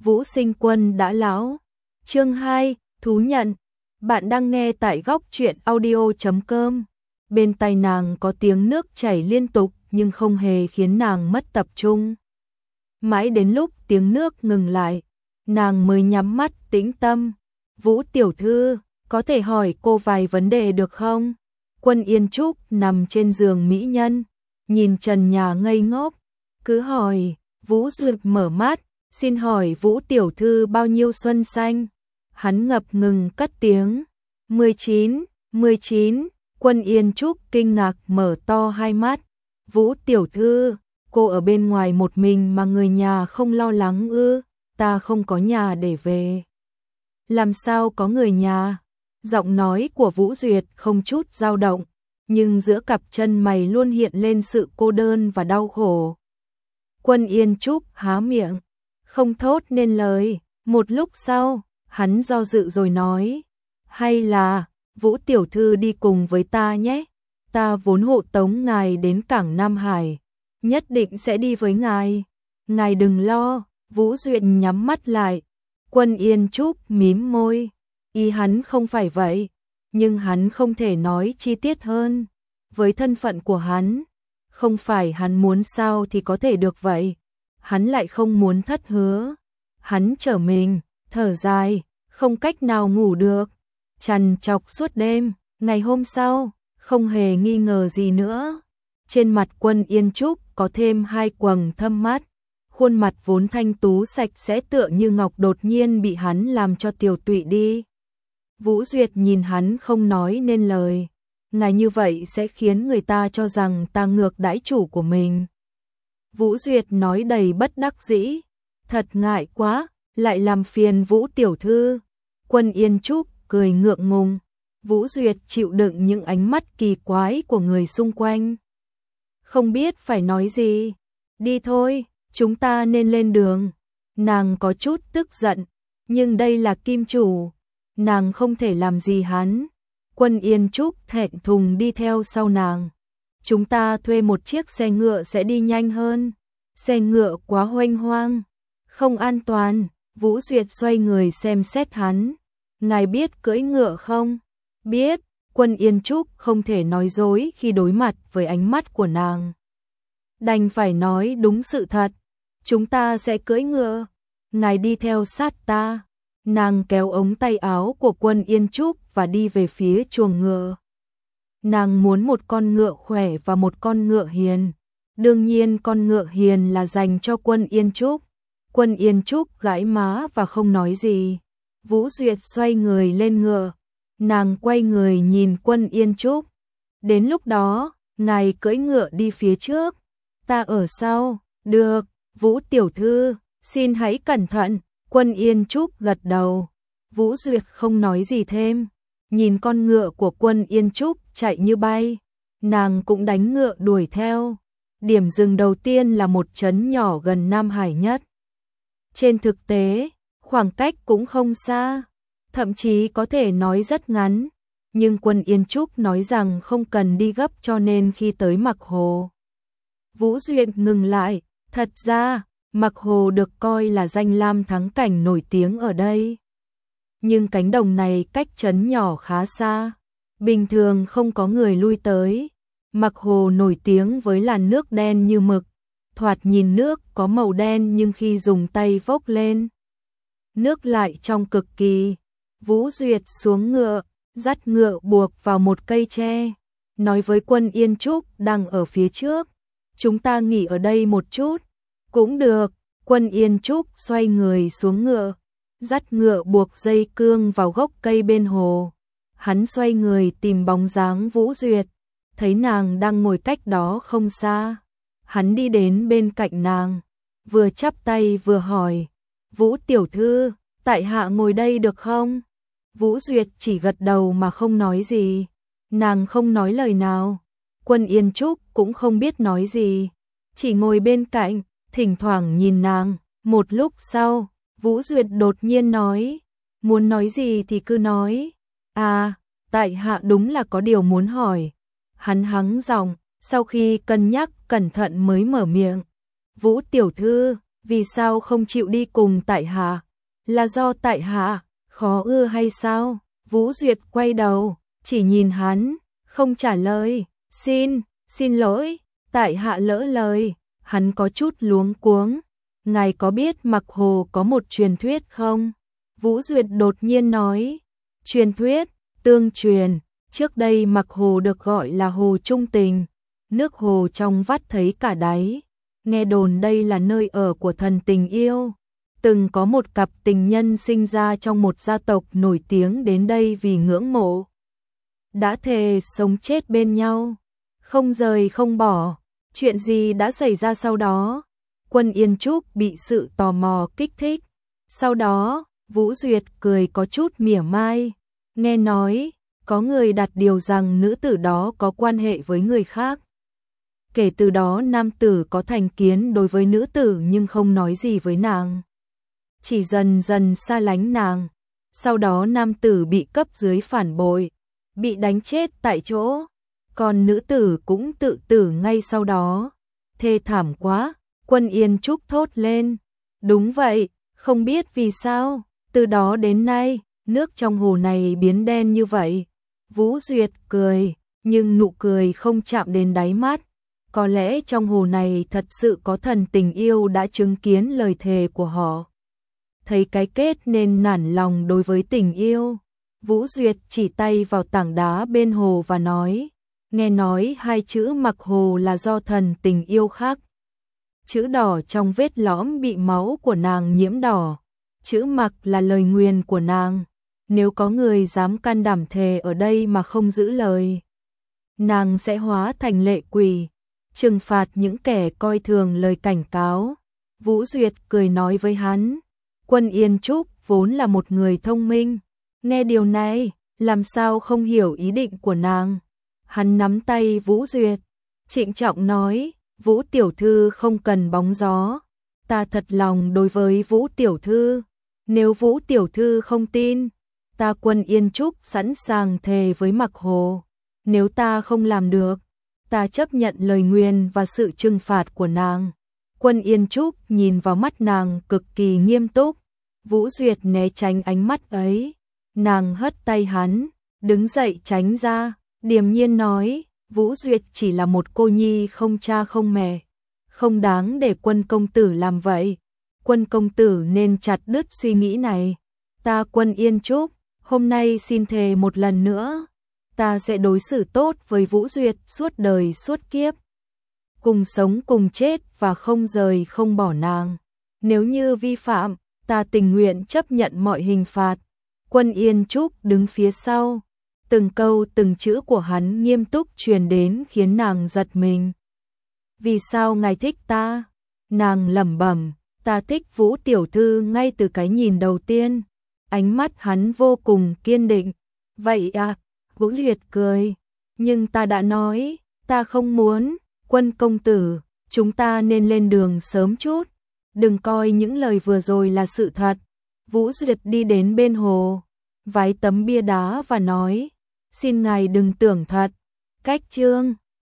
Vũ Sinh Quân đã lão. Chương 2, thú nhận. Bạn đang nghe tại góc truyện audio.com. Bên tai nàng có tiếng nước chảy liên tục nhưng không hề khiến nàng mất tập trung. Mãi đến lúc tiếng nước ngừng lại, nàng mới nhắm mắt tĩnh tâm. Vũ tiểu thư, có thể hỏi cô vài vấn đề được không? Quân Yên Trúc nằm trên giường mỹ nhân, nhìn trần nhà ngây ngốc. Cứ hỏi. Vũ Duyệt mở mắt, xin hỏi Vũ tiểu thư bao nhiêu xuân xanh? Hắn ngập ngừng cất tiếng. 19, 19. Quân Yên Trúc kinh ngạc mở to hai mắt. Vũ tiểu thư, cô ở bên ngoài một mình mà người nhà không lo lắng ư? Ta không có nhà để về. Làm sao có người nhà? Giọng nói của Vũ Duyệt không chút dao động, nhưng giữa cặp chân mày luôn hiện lên sự cô đơn và đau khổ. Quân Yên Trúc há miệng, không thốt nên lời. Một lúc sau, hắn do dự rồi nói, hay là Vũ tiểu thư đi cùng với ta nhé. Ta vốn hộ tống ngài đến cảng Nam Hải, nhất định sẽ đi với ngài. Ngài đừng lo. Vũ Duyệt nhắm mắt lại. Quân Yên Trúc mím môi. Ý hắn không phải vậy, nhưng hắn không thể nói chi tiết hơn. Với thân phận của hắn, không phải hắn muốn sao thì có thể được vậy. Hắn lại không muốn thất hứa. Hắn trở mình, thở dài, không cách nào ngủ được. Trằn trọc suốt đêm. Ngày hôm sau, không hề nghi ngờ gì nữa. Trên mặt Quân Yên Trúc có thêm hai quầng thâm mắt. Khuôn mặt vốn thanh tú sạch sẽ tựa như ngọc đột nhiên bị hắn làm cho tiều tụy đi. Vũ Duyệt nhìn hắn không nói nên lời. Ngài như vậy sẽ khiến người ta cho rằng ta ngược đãi chủ của mình. Vũ Duyệt nói đầy bất đắc dĩ. Thật ngại quá, lại làm phiền Vũ tiểu thư. Quân Yên Trúc cười ngượng ngùng. Vũ Duyệt chịu đựng những ánh mắt kỳ quái của người xung quanh. Không biết phải nói gì. Đi thôi, chúng ta nên lên đường. Nàng có chút tức giận, nhưng đây là kim chủ. Nàng không thể làm gì hắn. Quân Yên Trúc thẹn thùng đi theo sau nàng. Chúng ta thuê một chiếc xe ngựa sẽ đi nhanh hơn. Xe ngựa quá hoanh hoang, không an toàn. Vũ Duyệt xoay người xem xét hắn. Ngài biết cưỡi ngựa không? Biết. Quân Yên Trúc không thể nói dối khi đối mặt với ánh mắt của nàng. Đành phải nói đúng sự thật. Chúng ta sẽ cưỡi ngựa. Ngài đi theo sát ta. Nàng kéo ống tay áo của Quân Yên Trúc và đi về phía chuồng ngựa. Nàng muốn một con ngựa khỏe và một con ngựa hiền. Đương nhiên con ngựa hiền là dành cho Quân Yên Trúc. Quân Yên Trúc gãi má và không nói gì. Vũ Duyệt xoay người lên ngựa. Nàng quay người nhìn Quân Yên Trúc. Đến lúc đó, ngài cưỡi ngựa đi phía trước. Ta ở sau. Được, Vũ tiểu thư, xin hãy cẩn thận. Quân Yên Trúc gật đầu. Vũ Duyệt không nói gì thêm. Nhìn con ngựa của Quân Yên Trúc chạy như bay. Nàng cũng đánh ngựa đuổi theo. Điểm dừng đầu tiên là một trấn nhỏ gần Nam Hải nhất. Trên thực tế, khoảng cách cũng không xa. Thậm chí có thể nói rất ngắn. Nhưng Quân Yên Trúc nói rằng không cần đi gấp cho nên khi tới Mặc Hồ. Vũ Duyệt ngừng lại. Thật ra, Mặc Hồ được coi là danh lam thắng cảnh nổi tiếng ở đây. Nhưng cánh đồng này cách trấn nhỏ khá xa. Bình thường không có người lui tới. Mặc Hồ nổi tiếng với làn nước đen như mực. Thoạt nhìn nước có màu đen nhưng khi dùng tay vốc lên, nước lại trong cực kỳ. Vũ Duyệt xuống ngựa, dắt ngựa buộc vào một cây tre. Nói với Quân Yên Trúc đang ở phía trước. Chúng ta nghỉ ở đây một chút. Cũng được. Quân Yên Trúc xoay người xuống ngựa, dắt ngựa buộc dây cương vào gốc cây bên hồ. Hắn xoay người tìm bóng dáng Vũ Duyệt, thấy nàng đang ngồi cách đó không xa. Hắn đi đến bên cạnh nàng, vừa chắp tay vừa hỏi, Vũ tiểu thư, tại hạ ngồi đây được không? Vũ Duyệt chỉ gật đầu mà không nói gì. Nàng không nói lời nào. Quân Yên Trúc cũng không biết nói gì, chỉ ngồi bên cạnh, thỉnh thoảng nhìn nàng. Một lúc sau, Vũ Duyệt đột nhiên nói, muốn nói gì thì cứ nói. À, tại hạ đúng là có điều muốn hỏi. Hắn hắng giọng, sau khi cân nhắc cẩn thận mới mở miệng. Vũ tiểu thư, Vì sao không chịu đi cùng tại hạ? Là do tại hạ khó ưa hay sao? Vũ Duyệt quay đầu, chỉ nhìn hắn, không trả lời. Xin lỗi, tại hạ lỡ lời. Hắn có chút luống cuống. Ngài có biết Mặc Hồ có một truyền thuyết không? Vũ Duyệt đột nhiên nói. Truyền thuyết, tương truyền, trước đây Mặc Hồ được gọi là Hồ Trung Tình, nước hồ trong vắt thấy cả đáy. Nghe đồn đây là nơi ở của thần tình yêu. Từng có một cặp tình nhân sinh ra trong một gia tộc nổi tiếng đến đây vì ngưỡng mộ. Đã thề sống chết bên nhau, không rời không bỏ. Chuyện gì đã xảy ra sau đó? Quân Yên Trúc bị sự tò mò kích thích. Sau đó, Vũ Duyệt cười có chút mỉa mai. Nghe nói, có người đặt điều rằng nữ tử đó có quan hệ với người khác. Kể từ đó nam tử có thành kiến đối với nữ tử nhưng không nói gì với nàng. Chỉ dần dần xa lánh nàng. Sau đó nam tử bị cấp dưới phản bội, bị đánh chết tại chỗ. Còn nữ tử cũng tự tử ngay sau đó. Thê thảm quá, Quân Yên Trúc thốt lên. Đúng vậy, không biết vì sao, từ đó đến nay, nước trong hồ này biến đen như vậy. Vũ Duyệt cười, nhưng nụ cười không chạm đến đáy mắt. Có lẽ trong hồ này thật sự có thần tình yêu đã chứng kiến lời thề của họ. Thấy cái kết nên nản lòng đối với tình yêu. Vũ Duyệt chỉ tay vào tảng đá bên hồ và nói. Nghe nói hai chữ Mặc Hồ là do thần tình yêu khắc. Chữ đỏ trong vết lõm bị máu của nàng nhiễm đỏ. Chữ Mặc là lời nguyền của nàng. Nếu có người dám can đảm thề ở đây mà không giữ lời, nàng sẽ hóa thành lệ quỷ, trừng phạt những kẻ coi thường lời cảnh cáo. Vũ Duyệt cười nói với hắn. Quân Yên Trúc vốn là một người thông minh. Nghe điều này, làm sao không hiểu ý định của nàng. Hắn nắm tay Vũ Duyệt, trịnh trọng nói. Vũ tiểu thư không cần bóng gió. Ta thật lòng đối với Vũ tiểu thư. Nếu Vũ tiểu thư không tin, ta Quân Yên Trúc sẵn sàng thề với Mặc Hồ. Nếu ta không làm được, ta chấp nhận lời nguyền và sự trừng phạt của nàng. Quân Yên Trúc nhìn vào mắt nàng cực kỳ nghiêm túc. Vũ Duyệt né tránh ánh mắt ấy. Nàng hất tay hắn, đứng dậy tránh ra, điềm nhiên nói. Vũ Duyệt chỉ là một cô nhi không cha không mẹ, không đáng để Quân công tử làm vậy. Quân công tử nên chặt đứt suy nghĩ này. Ta Quân Yên Trúc, hôm nay xin thề một lần nữa, ta sẽ đối xử tốt với Vũ Duyệt suốt đời suốt kiếp, cùng sống cùng chết và không rời không bỏ nàng. Nếu như vi phạm, ta tình nguyện chấp nhận mọi hình phạt. Quân Yên Trúc đứng phía sau. Từng câu từng chữ của hắn nghiêm túc truyền đến khiến nàng giật mình. Vì sao ngài thích ta? Nàng lẩm bẩm. Ta thích Vũ tiểu thư ngay từ cái nhìn đầu tiên. Ánh mắt hắn vô cùng kiên định. Vậy à? Vũ Duyệt cười. Nhưng ta đã nói, ta không muốn. Quân công tử, chúng ta nên lên đường sớm chút. Đừng coi những lời vừa rồi là sự thật. Vũ Duyệt đi đến bên hồ, vái tấm bia đá và nói. Xin ngài đừng tưởng thật. Cách chương